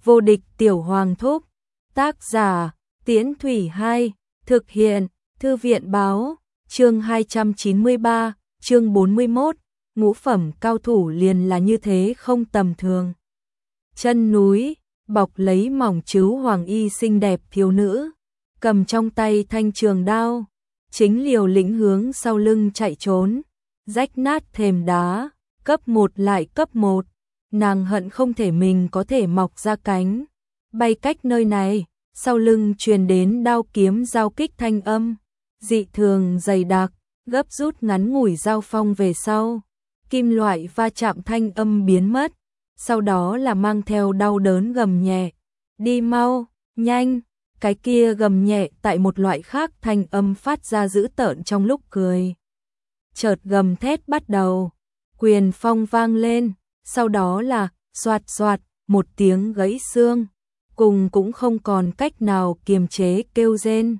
Vô địch tiểu hoàng thúc. Tác giả, Tiễn Thủy 2, thực hiện, Thư viện báo, chương 293, chương 41, ngũ phẩm cao thủ liền là như thế không tầm thường. Chân núi, bọc lấy mỏng trứu hoàng y xinh đẹp thiếu nữ, cầm trong tay thanh trường đao, chính liều lĩnh hướng sau lưng chạy trốn, rách nát thềm đá, cấp 1 lại cấp 1, nàng hận không thể mình có thể mọc ra cánh, bay cách nơi này, sau lưng truyền đến đao kiếm giao kích thanh âm, dị thường dày đặc, gấp rút ngắn ngủi giao phong về sau, kim loại va chạm thanh âm biến mất, sau đó là mang theo đau đớn gầm nhẹ, đi mau, nhanh, cái kia gầm nhẹ tại một loại khác thanh âm phát ra dữ tợn trong lúc cười. Chợt gầm thét bắt đầu, quyền phong vang lên, sau đó là xoạt xoạt, một tiếng gãy xương, cùng cũng không còn cách nào kiềm chế kêu rên.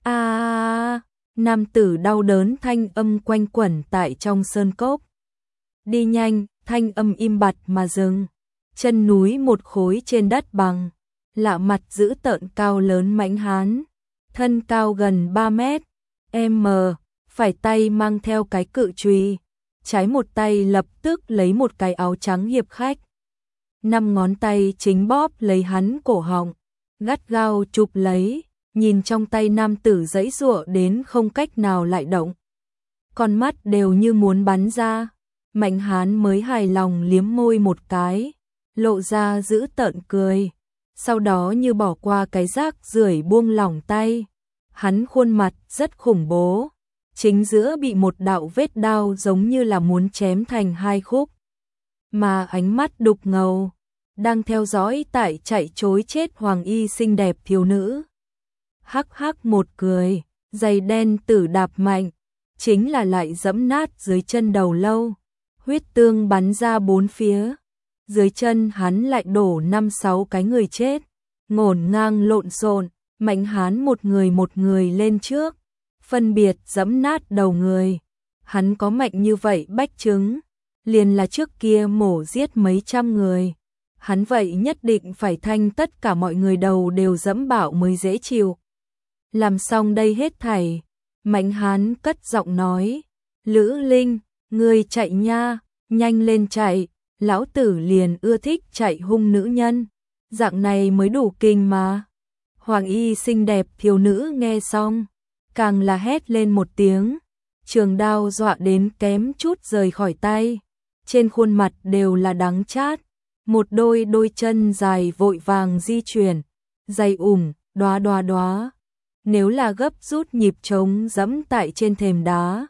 Nam tử đau đớn thanh âm quanh quẩn tại trong sơn cốc. Đi nhanh, thanh âm im bặt mà dừng. Chân núi một khối trên đất bằng, lạ mặt dữ tợn cao lớn mãnh hán, thân cao gần 3 mét, phải tay mang theo cái cự chùy, trái một tay lập tức lấy một cái áo trắng hiệp khách. 5 ngón tay chính bóp lấy hắn cổ họng, gắt gao chụp lấy, nhìn trong tay nam tử giãy giụa đến không cách nào lại động. Con mắt đều như muốn bắn ra, mạnh hán mới hài lòng liếm môi một cái, lộ ra dữ tợn cười, sau đó như bỏ qua cái rác rưởi buông lỏng tay. Hắn khuôn mặt rất khủng bố, chính giữa bị một đạo vết đao giống như là muốn chém thành 2 khúc. Mà ánh mắt đục ngầu, đang theo dõi tại chạy trối chết hoàng y xinh đẹp thiếu nữ. Hắc hắc một cười, giày đen tử đạp mạnh, chính là lại dẫm nát dưới chân đầu lâu, huyết tương bắn ra 4 phía. Dưới chân hắn lại đổ 5-6 cái người chết, ngổn ngang lộn xộn, mạnh hán một người lên trước, phân biệt dẫm nát đầu người. Hắn có mạnh như vậy bách chứng, liền là trước kia mổ giết mấy trăm người. Hắn vậy nhất định phải thanh tất cả mọi người đầu đều dẫm bạo mới dễ chịu. Làm xong đây hết thảy, mạnh hán cất giọng nói, Lữ Linh, ngươi chạy nha, nhanh lên chạy, lão tử liền ưa thích chạy hung nữ nhân, dạng này mới đủ kinh mà. Hoàng y xinh đẹp thiếu nữ nghe xong, càng là hét lên một tiếng, trường đao dọa đến kém chút rời khỏi tay, trên khuôn mặt đều là đắng chát, một đôi chân dài vội vàng di chuyển, giày đóa đóa. Nếu là gấp rút nhịp trống dẫm tại trên thềm đá,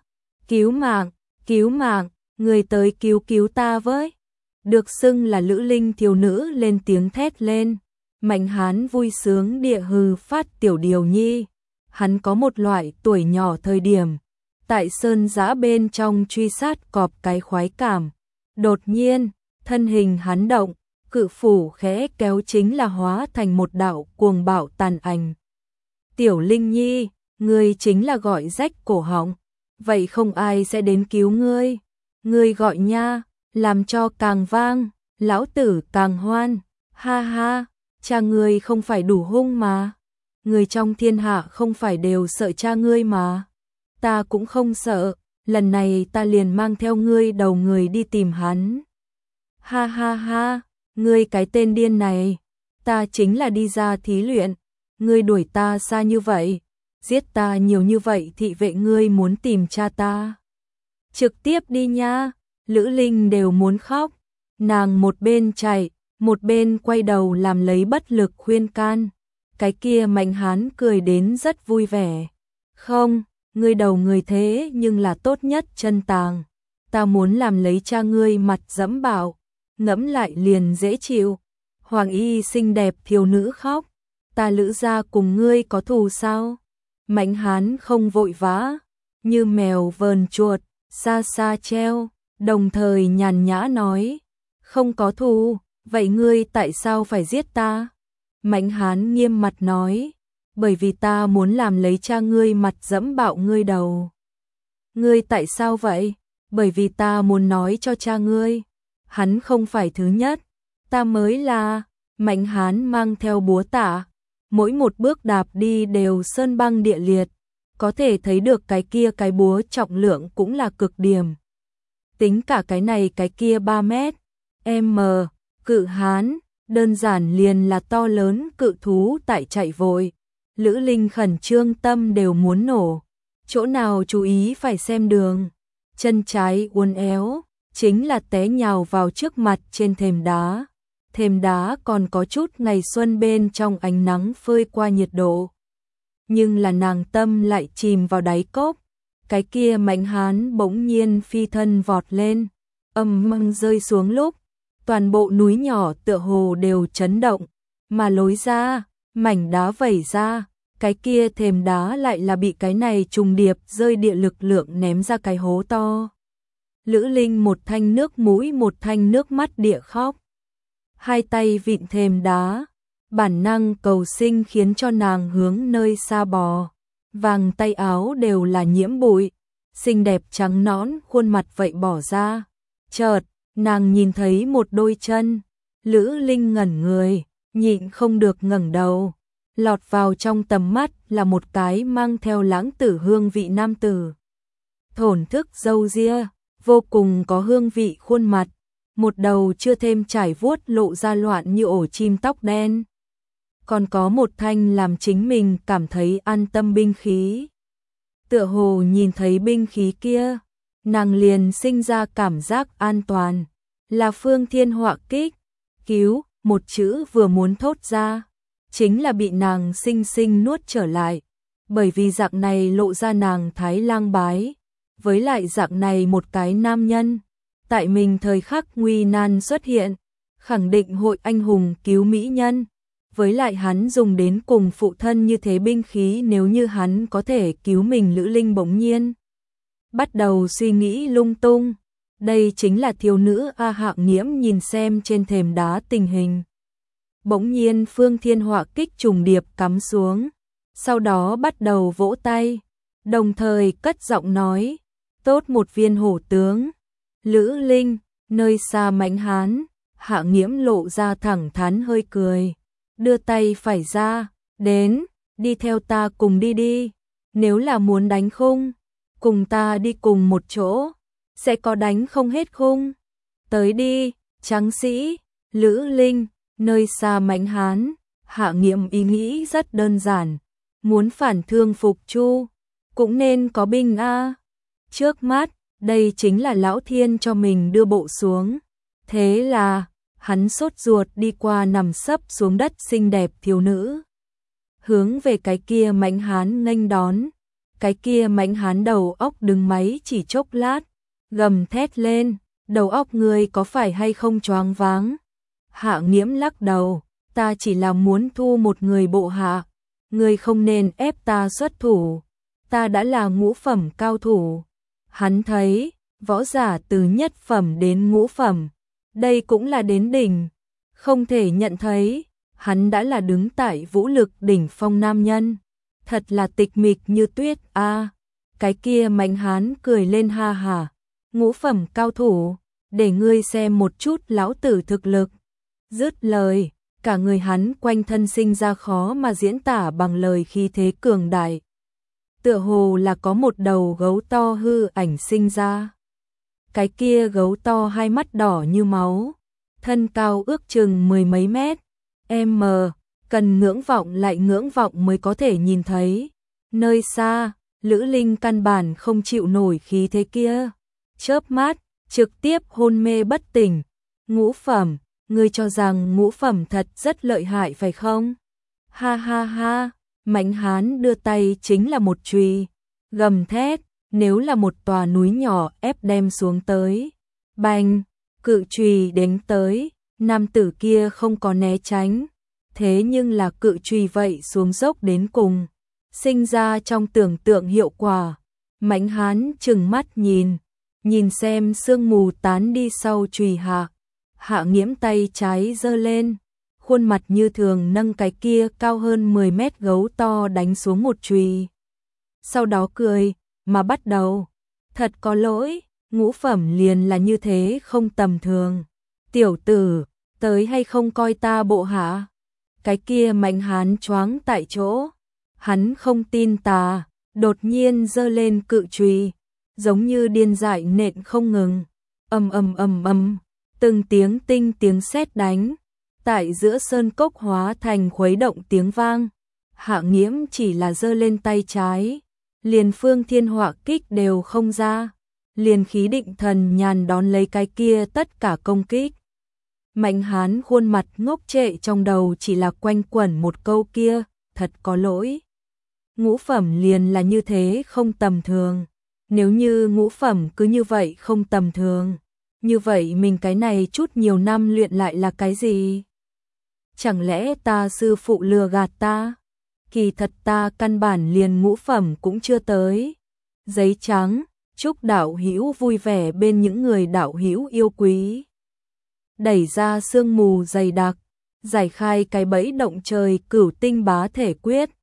cứu mạng, người tới cứu ta với. Được xưng là Lữ Linh thiếu nữ lên tiếng thét lên, mạnh hán vui sướng địa hừ phát tiểu điều nhi. Hắn có một loại tuổi nhỏ thời điểm, tại sơn giã bên trong truy sát cọp cái khoái cảm. Đột nhiên, thân hình hắn động, cự phủ khẽ kéo chính là hóa thành một đạo cuồng bạo tàn ảnh. Tiểu Linh nhi, ngươi chính là gọi rách cổ họng, vậy không ai sẽ đến cứu ngươi. Ngươi gọi nha, làm cho càng vang, lão tử càng hoan, ha ha, cha ngươi không phải đủ hung mà. Người trong thiên hạ không phải đều sợ cha ngươi mà. Ta cũng không sợ, lần này ta liền mang theo ngươi đầu người đi tìm hắn. Ha ha ha, ngươi cái tên điên này, ta chính là đi ra thí luyện, ngươi đuổi ta xa như vậy, giết ta nhiều như vậy thị vệ ngươi muốn tìm cha ta. Trực tiếp đi nha, Lữ Linh đều muốn khóc, nàng một bên chạy, một bên quay đầu làm lấy bất lực khuyên can. Cái kia mạnh hán cười đến rất vui vẻ. Không, ngươi đầu người thế nhưng là tốt nhất chân tàng. Ta muốn làm lấy cha ngươi mặt dẫm bạo, ngẫm lại liền dễ chịu. Hoàng y xinh đẹp thiếu nữ khóc. Ta Lữ gia cùng ngươi có thù sao? Mạnh hán không vội vã, như mèo vờn chuột, xa xa treo, đồng thời nhàn nhã nói. Không có thù, vậy ngươi tại sao phải giết ta? Mạnh hán nghiêm mặt nói, bởi vì ta muốn làm lấy cha ngươi mặt dẫm bạo ngươi đầu. Ngươi tại sao vậy? Bởi vì ta muốn nói cho cha ngươi, hắn không phải thứ nhất, ta mới là. Mạnh hán mang theo búa tạ, mỗi một bước đạp đi đều sơn băng địa liệt, có thể thấy được cái kia cái búa trọng lượng cũng là cực điểm. Tính cả cái này cái kia 3 mét, m, cự hán, đơn giản liền là to lớn cự thú tại chạy vội. Lữ Linh khẩn trương tâm đều muốn nổ, chỗ nào chú ý phải xem đường, chân trái uốn éo, chính là té nhào vào trước mặt trên thềm đá còn có chút ngày xuân bên trong ánh nắng phơi qua nhiệt độ. Nhưng là nàng tâm lại chìm vào đáy cốc, cái kia mạnh hán bỗng nhiên phi thân vọt lên, ầm rơi xuống lúc, toàn bộ núi nhỏ tựa hồ đều chấn động, mà lối ra, mảnh đá vẩy ra, cái kia thềm đá lại là bị cái này trùng điệp rơi địa lực lượng ném ra cái hố to. Lữ Linh một thanh nước mũi một thanh nước mắt địa khóc. Hai tay vịn thềm đá, bản năng cầu sinh khiến cho nàng hướng nơi xa bò. Vàng tay áo đều là nhiễm bụi, xinh đẹp trắng nõn khuôn mặt vậy bỏ ra. Chợt, nàng nhìn thấy một đôi chân, Lữ Linh ngẩn người, nhịn không được ngẩng đầu. Lọt vào trong tầm mắt là một cái mang theo lãng tử hương vị nam tử. Thổn thức râu ria, vô cùng có hương vị khuôn mặt, một đầu chưa thêm trải vuốt lộ ra loạn như ổ chim tóc đen. Còn có một thanh làm chính mình cảm thấy an tâm binh khí. Tựa hồ nhìn thấy binh khí kia, nàng liền sinh ra cảm giác an toàn, là Phương Thiên Họa Kích. Cứu, một chữ vừa muốn thốt ra, chính là bị nàng sinh sinh nuốt trở lại, bởi vì dạng này lộ ra nàng thái lang bái, với lại dạng này một cái nam nhân, tại mình thời khắc nguy nan xuất hiện, khẳng định hội anh hùng cứu mỹ nhân, với lại hắn dùng đến cùng phụ thân như thế binh khí, nếu như hắn có thể cứu mình. Lữ Linh bỗng nhiên bắt đầu suy nghĩ lung tung, đây chính là thiếu nữ A Hạng Nghiễm nhìn xem trên thềm đá tình hình. Bỗng nhiên Phương Thiên Họa Kích trùng điệp cắm xuống, sau đó bắt đầu vỗ tay, đồng thời cất giọng nói, tốt một viên hổ tướng. Lữ Linh, nơi xa Mạnh hán, Hạ Nghiễm lộ ra thẳng thắn hơi cười, đưa tay phải ra, đến, đi theo ta cùng đi đi, nếu là muốn đánh khung, cùng ta đi cùng một chỗ, sẽ có đánh không hết khung, tới đi, tráng sĩ. Lữ Linh, nơi xa Mạnh hán, Hạ Nghiễm ý nghĩ rất đơn giản, muốn phản thương Phục Chu, cũng nên có binh a. Trước mắt, đây chính là Lão Thiên cho mình đưa bộ xuống. Thế là, hắn sốt ruột đi qua nằm sấp xuống đất xinh đẹp thiếu nữ. Hướng về cái kia Mạnh hán nghênh đón, cái kia Mạnh hán đầu óc đứng máy chỉ chốc lát, gầm thét lên, đầu óc người có phải hay không choáng váng? Hạ Nghiễm lắc đầu, ta chỉ là muốn thu một người bộ hạ, người không nên ép ta xuất thủ, ta đã là ngũ phẩm cao thủ. Hắn thấy, võ giả từ nhất phẩm đến ngũ phẩm, đây cũng là đến đỉnh, không thể nhận thấy, hắn đã là đứng tại vũ lực đỉnh phong nam nhân, thật là tịch mịch như tuyết a. Cái kia Mạnh hán cười lên ha hả, ngũ phẩm cao thủ, để ngươi xem một chút lão tử thực lực. Dứt lời, cả người hắn quanh thân sinh ra khó mà diễn tả bằng lời khí thế cường đại. Tựa hồ là có một đầu gấu to hư ảnh sinh ra. Cái kia gấu to hai mắt đỏ như máu, thân cao ước chừng mười mấy mét, m, cần ngưỡng vọng lại ngưỡng vọng mới có thể nhìn thấy. Nơi xa, Lữ Linh căn bản không chịu nổi khí thế kia, chớp mắt, trực tiếp hôn mê bất tỉnh. Ngũ phẩm, ngươi cho rằng ngũ phẩm thật rất lợi hại phải không? Ha ha ha, Mạnh hán đưa tay chính là một chùy, gầm thét, nếu là một tòa núi nhỏ ép đem xuống tới. Bành, cự chùy đánh tới, nam tử kia không có né tránh, thế nhưng là cự chùy vậy xuống dốc đến cùng, sinh ra trong tưởng tượng hiệu quả. Mạnh hán trừng mắt nhìn xem sương mù tán đi sau chùy hạ. Hạ Nghiễm tay trái giơ lên, khuôn mặt như thường nâng cái kia cao hơn 10 mét gấu to đánh xuống một chùy. Sau đó cười, mà bắt đầu, thật có lỗi, ngũ phẩm liền là như thế không tầm thường. Tiểu tử, tới hay không coi ta bộ hả? Cái kia Mạnh Hán choáng tại chỗ, hắn không tin ta, đột nhiên giơ lên cự chùy, giống như điên dại nện không ngừng. Ầm ầm ầm ầm, từng tiếng tinh tiếng sét đánh, tại giữa sơn cốc hóa thành khuấy động tiếng vang. Hạ Nghiễm chỉ là giơ lên tay trái, liền phương thiên họa kích đều không ra, liền khí định thần nhàn đón lấy cái kia tất cả công kích. Mạnh Hán khuôn mặt ngốc trệ, trong đầu chỉ là quanh quẩn một câu kia, thật có lỗi. Ngũ phẩm liền là như thế không tầm thường, nếu như ngũ phẩm cứ như vậy không tầm thường, như vậy mình cái này chút nhiều năm luyện lại là cái gì? Chẳng lẽ ta sư phụ lừa gạt ta? Kỳ thật ta căn bản liền ngũ phẩm cũng chưa tới. Giấy trắng, chúc đạo hữu vui vẻ bên những người đạo hữu yêu quý. Đẩy ra sương mù dày đặc, giải khai cái bẫy động trời Cửu Tinh Bá Thể Quyết.